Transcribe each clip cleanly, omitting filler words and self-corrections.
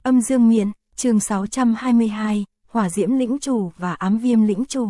Âm Dương Miện, chương 622, Hỏa Diễm Lĩnh Chủ và Ám Viêm Lĩnh Chủ.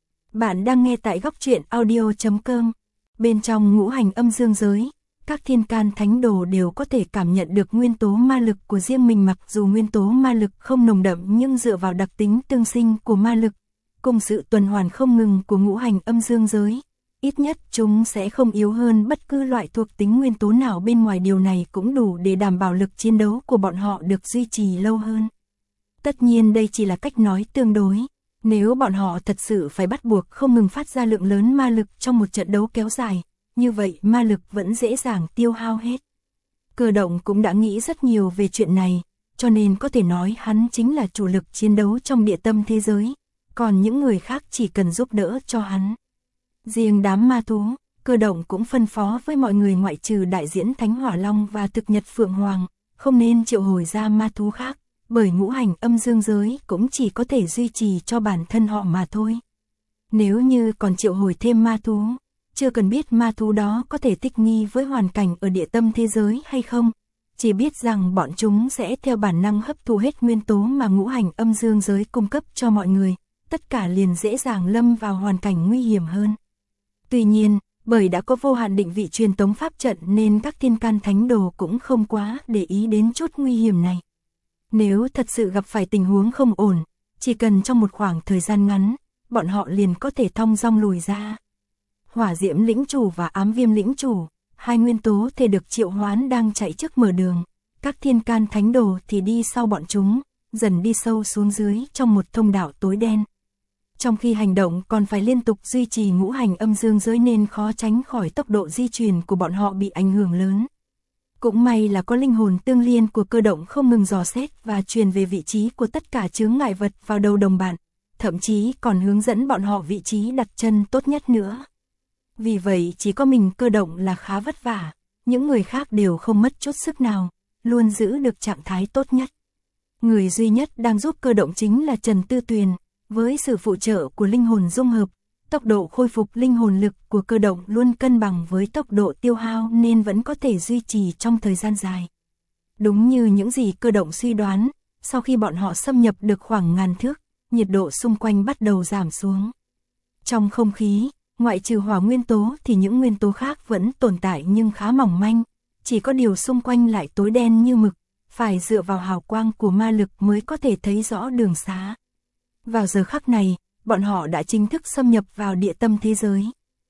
Bạn đang nghe tại góc truyện audio.com. Bên trong ngũ hành âm dương giới, các thiên can thánh đồ đều có thể cảm nhận được nguyên tố ma lực của riêng mình, mặc dù nguyên tố ma lực không nồng đậm nhưng dựa vào đặc tính tương sinh của ma lực, cùng sự tuần hoàn không ngừng của ngũ hành âm dương giới, ít nhất chúng sẽ không yếu hơn bất cứ loại thuộc tính nguyên tố nào bên ngoài. Điều này cũng đủ để đảm bảo lực chiến đấu của bọn họ được duy trì lâu hơn. Tất nhiên đây chỉ là cách nói tương đối. Nếu bọn họ thật sự phải bắt buộc không ngừng phát ra lượng lớn ma lực trong một trận đấu kéo dài, như vậy ma lực vẫn dễ dàng tiêu hao hết. Cơ động cũng đã nghĩ rất nhiều về chuyện này, cho nên có thể nói hắn chính là chủ lực chiến đấu trong địa tâm thế giới, còn những người khác chỉ cần giúp đỡ cho hắn. Riêng đám ma thú, Cơ động cũng phân phó với mọi người ngoại trừ đại diễn Thánh Hỏa Long và thực nhật Phượng Hoàng, không nên triệu hồi ra ma thú khác, bởi ngũ hành âm dương giới cũng chỉ có thể duy trì cho bản thân họ mà thôi. Nếu như còn triệu hồi thêm ma thú, chưa cần biết ma thú đó có thể thích nghi với hoàn cảnh ở địa tâm thế giới hay không, chỉ biết rằng bọn chúng sẽ theo bản năng hấp thu hết nguyên tố mà ngũ hành âm dương giới cung cấp cho mọi người, tất cả liền dễ dàng lâm vào hoàn cảnh nguy hiểm hơn. Tuy nhiên, bởi đã có vô hạn định vị truyền tống pháp trận nên các thiên can thánh đồ cũng không quá để ý đến chút nguy hiểm này. Nếu thật sự gặp phải tình huống không ổn, chỉ cần trong một khoảng thời gian ngắn, bọn họ liền có thể thong dong lùi ra. Hỏa Diễm Lĩnh Chủ và Ám Viêm Lĩnh Chủ, hai nguyên tố thể được triệu hoán đang chạy trước mở đường, các thiên can thánh đồ thì đi sau bọn chúng, dần đi sâu xuống dưới trong một thông đạo tối đen. Trong khi hành động còn phải liên tục duy trì ngũ hành âm dương giới nên khó tránh khỏi tốc độ di chuyển của bọn họ bị ảnh hưởng lớn. Cũng may là có linh hồn tương liên của Cơ động không ngừng dò xét và truyền về vị trí của tất cả chướng ngại vật vào đầu đồng bạn, thậm chí còn hướng dẫn bọn họ vị trí đặt chân tốt nhất nữa. Vì vậy chỉ có mình Cơ động là khá vất vả, những người khác đều không mất chút sức nào, luôn giữ được trạng thái tốt nhất. Người duy nhất đang giúp Cơ động chính là Trần Tư Tuyền, với sự phụ trợ của linh hồn dung hợp, tốc độ khôi phục linh hồn lực của Cơ động luôn cân bằng với tốc độ tiêu hao nên vẫn có thể duy trì trong thời gian dài. Đúng như những gì Cơ động suy đoán, sau khi bọn họ xâm nhập được khoảng ngàn thước, nhiệt độ xung quanh bắt đầu giảm xuống. Trong không khí, ngoại trừ hỏa nguyên tố thì những nguyên tố khác vẫn tồn tại nhưng khá mỏng manh, chỉ có điều xung quanh lại tối đen như mực, phải dựa vào hào quang của ma lực mới có thể thấy rõ đường xá. Vào giờ khắc này, bọn họ đã chính thức xâm nhập vào địa tâm thế giới.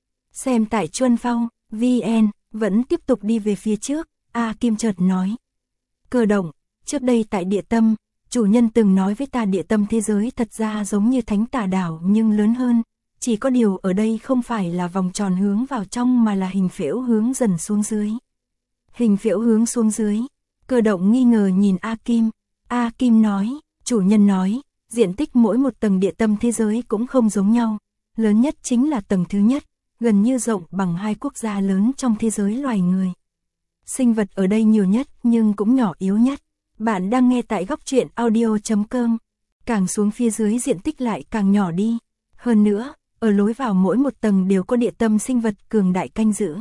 Xem tại Chuân Phong, VN, vẫn tiếp tục đi về phía trước, A Kim chợt nói. Cơ động, trước đây tại địa tâm, chủ nhân từng nói với ta địa tâm thế giới thật ra giống như Thánh Tà Đảo nhưng lớn hơn, chỉ có điều ở đây không phải là vòng tròn hướng vào trong mà là hình phễu hướng dần xuống dưới. Hình phễu hướng xuống dưới, Cơ động nghi ngờ nhìn A Kim. A Kim nói, chủ nhân nói, diện tích mỗi một tầng địa tâm thế giới cũng không giống nhau, lớn nhất chính là tầng thứ nhất, gần như rộng bằng hai quốc gia lớn trong thế giới loài người. Sinh vật ở đây nhiều nhất nhưng cũng nhỏ yếu nhất. Bạn đang nghe tại góc truyện audio.com. Càng xuống phía dưới diện tích lại càng nhỏ đi. Hơn nữa, ở lối vào mỗi một tầng đều có địa tâm sinh vật cường đại canh giữ.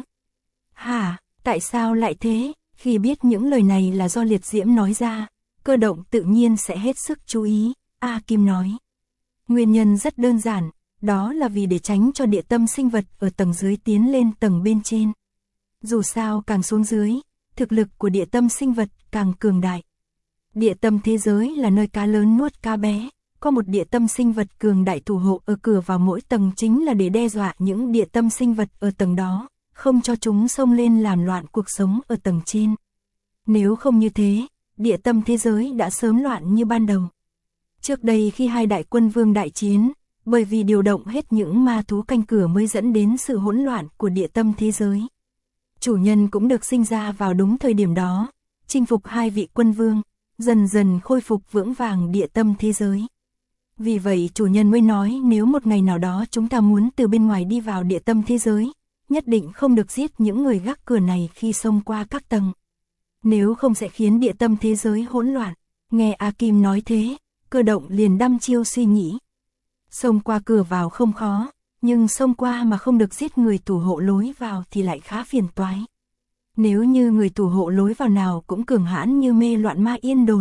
Hả, tại sao lại thế? Khi biết những lời này là do Liệt Diễm nói ra, Cơ động tự nhiên sẽ hết sức chú ý. A Kim nói. Nguyên nhân rất đơn giản, đó là vì để tránh cho địa tâm sinh vật ở tầng dưới tiến lên tầng bên trên. Dù sao càng xuống dưới, thực lực của địa tâm sinh vật càng cường đại. Địa tâm thế giới là nơi cá lớn nuốt cá bé, có một địa tâm sinh vật cường đại thủ hộ ở cửa vào mỗi tầng chính là để đe dọa những địa tâm sinh vật ở tầng đó, không cho chúng xông lên làm loạn cuộc sống ở tầng trên. Nếu không như thế, địa tâm thế giới đã sớm loạn như ban đầu. Trước đây khi hai đại quân vương đại chiến, bởi vì điều động hết những ma thú canh cửa mới dẫn đến sự hỗn loạn của địa tâm thế giới. Chủ nhân cũng được sinh ra vào đúng thời điểm đó, chinh phục hai vị quân vương, dần dần khôi phục vững vàng địa tâm thế giới. Vì vậy chủ nhân mới nói nếu một ngày nào đó chúng ta muốn từ bên ngoài đi vào địa tâm thế giới, nhất định không được giết những người gác cửa này khi xông qua các tầng. Nếu không sẽ khiến địa tâm thế giới hỗn loạn. Nghe A Kim nói thế, Cơ động liền đăm chiêu suy nghĩ. Xông qua cửa vào không khó, nhưng xông qua mà không được giết người thủ hộ lối vào thì lại khá phiền toái. Nếu như người thủ hộ lối vào nào cũng cường hãn như Mê Loạn Ma Yên Đồn,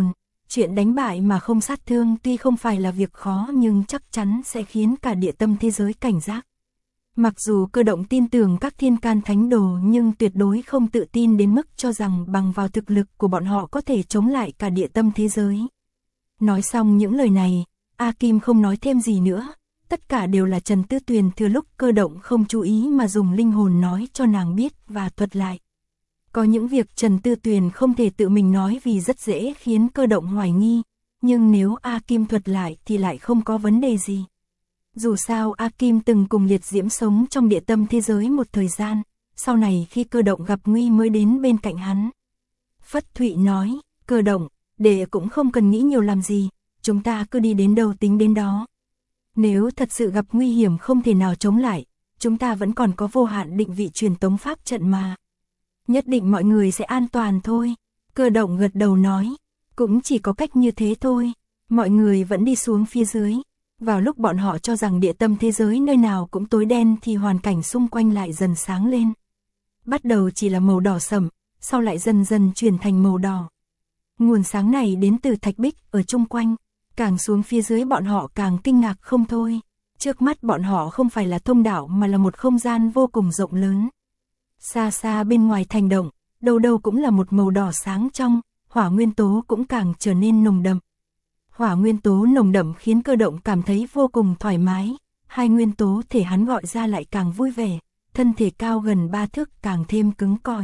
Chuyện đánh bại mà không sát thương tuy không phải là việc khó nhưng chắc chắn sẽ khiến cả địa tâm thế giới cảnh giác. Mặc dù Cơ Động tin tưởng các thiên can thánh đồ nhưng tuyệt đối không tự tin đến mức cho rằng bằng vào thực lực của bọn họ có thể chống lại cả địa tâm thế giới. Nói xong những lời này, A Kim không nói thêm gì nữa, tất cả đều là Trần Tư Tuyền thừa lúc Cơ Động không chú ý mà dùng linh hồn nói cho nàng biết và thuật lại. Có những việc Trần Tư Tuyền không thể tự mình nói vì rất dễ khiến Cơ Động hoài nghi, nhưng nếu A Kim thuật lại thì lại không có vấn đề gì. Dù sao A Kim từng cùng Liệt Diễm sống trong địa tâm thế giới một thời gian, sau này khi Cơ Động gặp nguy mới đến bên cạnh hắn. Phất Thụy nói, Cơ Động, đệ cũng không cần nghĩ nhiều làm gì, chúng ta cứ đi đến đâu tính đến đó. Nếu thật sự gặp nguy hiểm không thể nào chống lại, chúng ta vẫn còn có vô hạn định vị truyền tống pháp trận mà. Nhất định mọi người sẽ an toàn thôi. Cơ Động gật đầu nói, cũng chỉ có cách như thế thôi. Mọi người vẫn đi xuống phía dưới. Vào lúc bọn họ cho rằng địa tâm thế giới nơi nào cũng tối đen thì hoàn cảnh xung quanh lại dần sáng lên. Bắt đầu chỉ là màu đỏ sẫm, sau lại dần dần chuyển thành màu đỏ. Nguồn sáng này đến từ thạch bích ở chung quanh, càng xuống phía dưới bọn họ càng kinh ngạc không thôi. Trước mắt bọn họ không phải là thông đạo mà là một không gian vô cùng rộng lớn. Xa xa bên ngoài thành động, đâu đâu cũng là một màu đỏ sáng trong, hỏa nguyên tố cũng càng trở nên nồng đậm. Hỏa nguyên tố nồng đậm khiến Cơ Động cảm thấy vô cùng thoải mái, hai nguyên tố thể hắn gọi ra lại càng vui vẻ, thân thể cao gần 3 thước càng thêm cứng cỏi.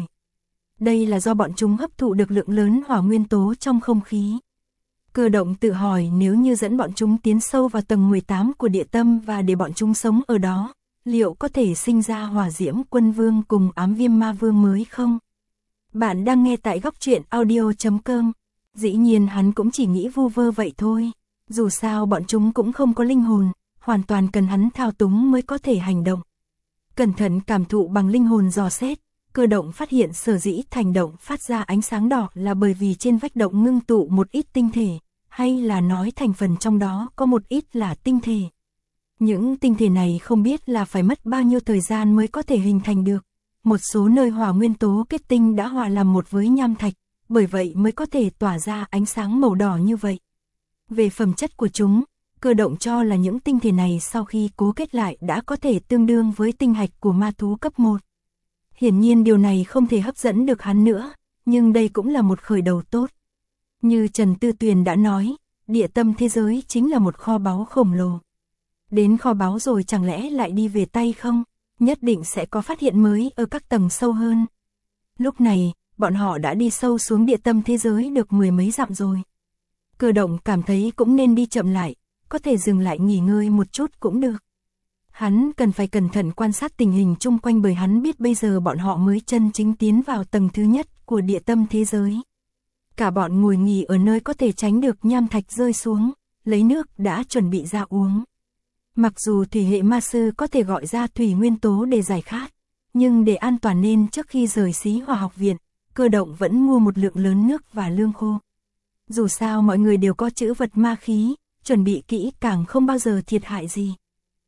Đây là do bọn chúng hấp thụ được lượng lớn hỏa nguyên tố trong không khí. Cơ Động tự hỏi nếu như dẫn bọn chúng tiến sâu vào tầng 18 của địa tâm và để bọn chúng sống ở đó, liệu có thể sinh ra hỏa diễm quân vương cùng ám viêm ma vương mới không? Bạn đang nghe tại góc truyện audio.com. Dĩ nhiên hắn cũng chỉ nghĩ vu vơ vậy thôi. Dù sao bọn chúng cũng không có linh hồn, hoàn toàn cần hắn thao túng mới có thể hành động. Cẩn thận cảm thụ bằng linh hồn dò xét, Cơ Động phát hiện sở dĩ thành động phát ra ánh sáng đỏ là bởi vì trên vách động ngưng tụ một ít tinh thể, hay là nói thành phần trong đó có một ít là tinh thể. Những tinh thể này không biết là phải mất bao nhiêu thời gian mới có thể hình thành được. Một số nơi hỏa nguyên tố kết tinh đã hòa làm một với nham thạch, bởi vậy mới có thể tỏa ra ánh sáng màu đỏ như vậy. Về phẩm chất của chúng, Cơ Động cho là những tinh thể này sau khi cố kết lại đã có thể tương đương với tinh hạch của ma thú cấp 1. Hiển nhiên điều này không thể hấp dẫn được hắn nữa, nhưng đây cũng là một khởi đầu tốt. Như Trần Tư Tuyền đã nói, địa tâm thế giới chính là một kho báu khổng lồ. Đến kho báu rồi chẳng lẽ lại đi về tay không? Nhất định sẽ có phát hiện mới ở các tầng sâu hơn. Lúc này, bọn họ đã đi sâu xuống địa tâm thế giới được 10 mấy dặm rồi. Cơ Động cảm thấy cũng nên đi chậm lại, có thể dừng lại nghỉ ngơi một chút cũng được. Hắn cần phải cẩn thận quan sát tình hình chung quanh bởi hắn biết bây giờ bọn họ mới chân chính tiến vào tầng thứ nhất của địa tâm thế giới. Cả bọn ngồi nghỉ ở nơi có thể tránh được nham thạch rơi xuống, lấy nước đã chuẩn bị ra uống. Mặc dù thủy hệ ma sư có thể gọi ra thủy nguyên tố để giải khát, nhưng để an toàn nên trước khi rời Xí Hỏa học viện, Cơ Động vẫn mua một lượng lớn nước và lương khô. Dù sao mọi người đều có trữ vật ma khí, chuẩn bị kỹ càng không bao giờ thiệt hại gì.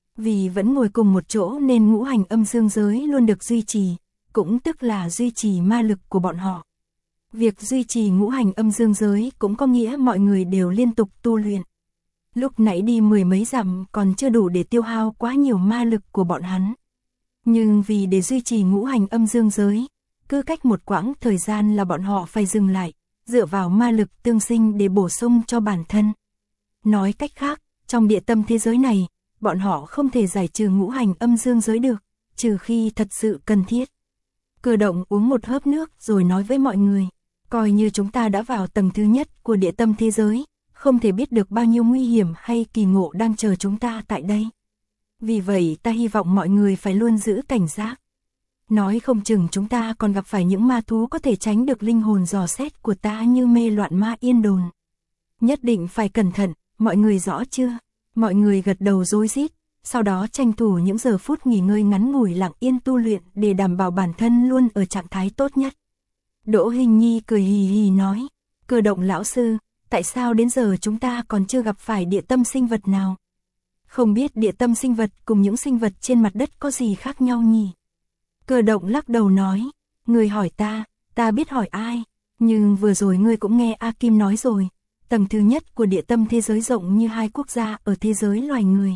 Vì vẫn ngồi cùng một chỗ nên ngũ hành âm dương giới luôn được duy trì, cũng tức là duy trì ma lực của bọn họ. Việc duy trì ngũ hành âm dương giới cũng có nghĩa mọi người đều liên tục tu luyện. Lúc nãy đi 10 mấy dặm còn chưa đủ để tiêu hao quá nhiều ma lực của bọn hắn. Nhưng vì để duy trì ngũ hành âm dương giới, cứ cách một quãng thời gian là bọn họ phải dừng lại, dựa vào ma lực tương sinh để bổ sung cho bản thân. Nói cách khác, trong địa tâm thế giới này, bọn họ không thể giải trừ ngũ hành âm dương giới được, trừ khi thật sự cần thiết. Cơ Động uống một hớp nước rồi nói với mọi người, coi như chúng ta đã vào tầng thứ nhất của địa tâm thế giới, không thể biết được bao nhiêu nguy hiểm hay kỳ ngộ đang chờ chúng ta tại đây. Vì vậy ta hy vọng mọi người phải luôn giữ cảnh giác. Nói không chừng chúng ta còn gặp phải những ma thú có thể tránh được linh hồn dò xét của ta như mê loạn ma yên đồn. Nhất định phải cẩn thận, mọi người rõ chưa? Mọi người gật đầu rối rít, sau đó tranh thủ những giờ phút nghỉ ngơi ngắn ngủi lặng yên tu luyện để đảm bảo bản thân luôn ở trạng thái tốt nhất. Đỗ Hình Nhi cười hì hì nói, Cơ Động lão sư, tại sao đến giờ chúng ta còn chưa gặp phải địa tâm sinh vật nào? Không biết địa tâm sinh vật cùng những sinh vật trên mặt đất có gì khác nhau nhỉ? Cơ Động lắc đầu nói, người hỏi ta biết hỏi ai, nhưng vừa rồi ngươi cũng nghe A Kim nói rồi, Tầng thứ nhất của địa tâm thế giới rộng như 2 quốc gia ở thế giới loài người.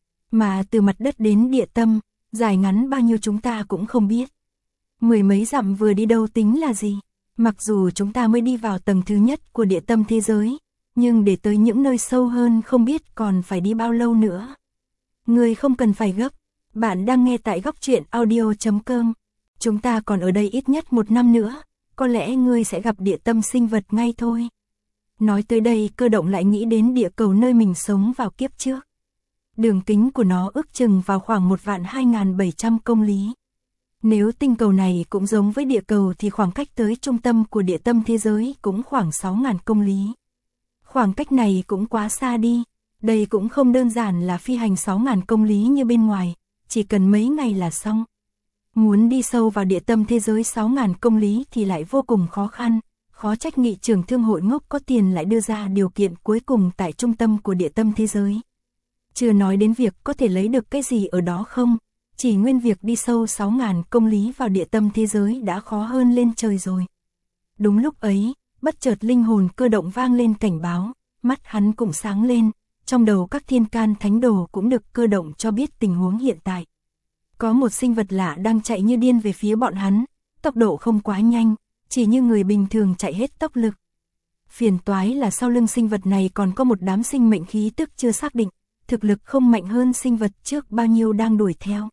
Mà từ mặt đất đến địa tâm, dài ngắn bao nhiêu chúng ta cũng không biết. 10 mấy dặm vừa đi đâu tính là gì? Mặc dù chúng ta mới đi vào tầng thứ nhất của địa tâm thế giới, nhưng để tới những nơi sâu hơn không biết còn phải đi bao lâu nữa. Ngươi không cần phải gấp, bạn đang nghe tại góc truyện audio.com. Chúng ta còn ở đây ít nhất 1 năm nữa, có lẽ ngươi sẽ gặp địa tâm sinh vật ngay thôi. Nói tới đây Cơ Động lại nghĩ đến địa cầu nơi mình sống vào kiếp trước. Đường kính của nó ước chừng vào khoảng 1.2700 công lý. Nếu tinh cầu này cũng giống với địa cầu thì khoảng cách tới trung tâm của địa tâm thế giới cũng khoảng 6.000 công lý. Khoảng cách này cũng quá xa đi, đây cũng không đơn giản là phi hành 6.000 công lý như bên ngoài, chỉ cần mấy ngày là xong. Muốn đi sâu vào địa tâm thế giới 6.000 công lý thì lại vô cùng khó khăn, khó trách Nghị trưởng thương hội ngốc có tiền lại đưa ra điều kiện cuối cùng tại trung tâm của địa tâm thế giới. Chưa nói đến việc có thể lấy được cái gì ở đó không, chỉ nguyên việc đi sâu 6.000 công lý vào địa tâm thế giới đã khó hơn lên trời rồi. Đúng lúc ấy, bất chợt linh hồn Cơ Động vang lên cảnh báo, mắt hắn cũng sáng lên, trong đầu các thiên can thánh đồ cũng được Cơ Động cho biết tình huống hiện tại. Có một sinh vật lạ đang chạy như điên về phía bọn hắn, tốc độ không quá nhanh, chỉ như người bình thường chạy hết tốc lực. Phiền toái là sau lưng sinh vật này còn có một đám sinh mệnh khí tức chưa xác định, thực lực không mạnh hơn sinh vật trước bao nhiêu đang đuổi theo.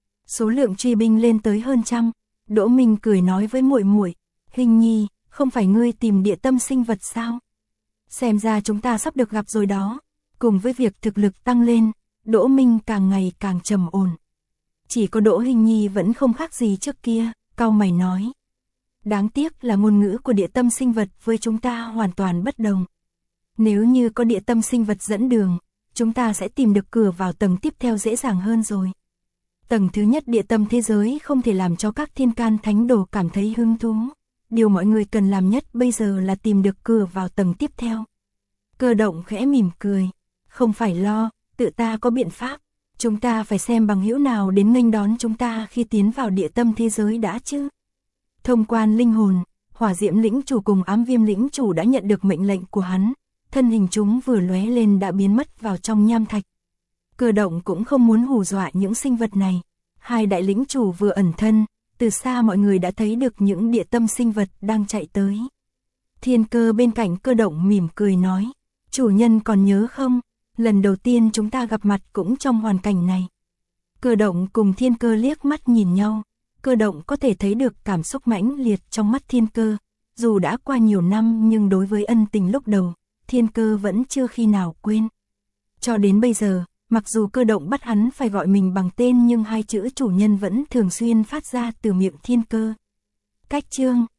Số lượng truy binh lên tới hơn trăm. Đỗ Minh cười nói với muội muội, "Hình Nhi, không phải ngươi tìm địa tâm sinh vật sao? Xem ra chúng ta sắp được gặp rồi đó." Cùng với việc thực lực tăng lên, Đỗ Minh càng ngày càng trầm ổn. Chỉ có Đỗ Hình Nhi vẫn không khác gì trước kia, cau mày nói. Đáng tiếc là ngôn ngữ của địa tâm sinh vật với chúng ta hoàn toàn bất đồng. Nếu như có địa tâm sinh vật dẫn đường, chúng ta sẽ tìm được cửa vào tầng tiếp theo dễ dàng hơn rồi. Tầng thứ nhất địa tâm thế giới không thể làm cho các thiên can thánh đồ cảm thấy hứng thú. Điều mọi người cần làm nhất bây giờ là tìm được cửa vào tầng tiếp theo. Cơ Động khẽ mỉm cười. Không phải lo, tự ta có biện pháp. Chúng ta phải xem bằng hữu nào đến nghênh đón chúng ta khi tiến vào địa tâm thế giới đã chứ. Thông quan linh hồn, Hỏa Diễm lĩnh chủ cùng Ám Viêm lĩnh chủ đã nhận được mệnh lệnh của hắn. Thân hình chúng vừa lóe lên đã biến mất vào trong nham thạch. Cơ Động cũng không muốn hù dọa những sinh vật này. Hai đại lĩnh chủ vừa ẩn thân, từ xa mọi người đã thấy được những địa tâm sinh vật đang chạy tới. Thiên Cơ bên cạnh Cơ Động mỉm cười nói, chủ nhân còn nhớ không, lần đầu tiên chúng ta gặp mặt cũng trong hoàn cảnh này. Cơ Động cùng Thiên Cơ liếc mắt nhìn nhau, Cơ Động có thể thấy được cảm xúc mãnh liệt trong mắt Thiên Cơ, dù đã qua nhiều năm nhưng đối với ân tình lúc đầu, Thiên Cơ vẫn chưa khi nào quên. Cho đến bây giờ, mặc dù Cơ Động bắt hắn phải gọi mình bằng tên nhưng hai chữ chủ nhân vẫn thường xuyên phát ra từ miệng Thiên Cơ. Cách chương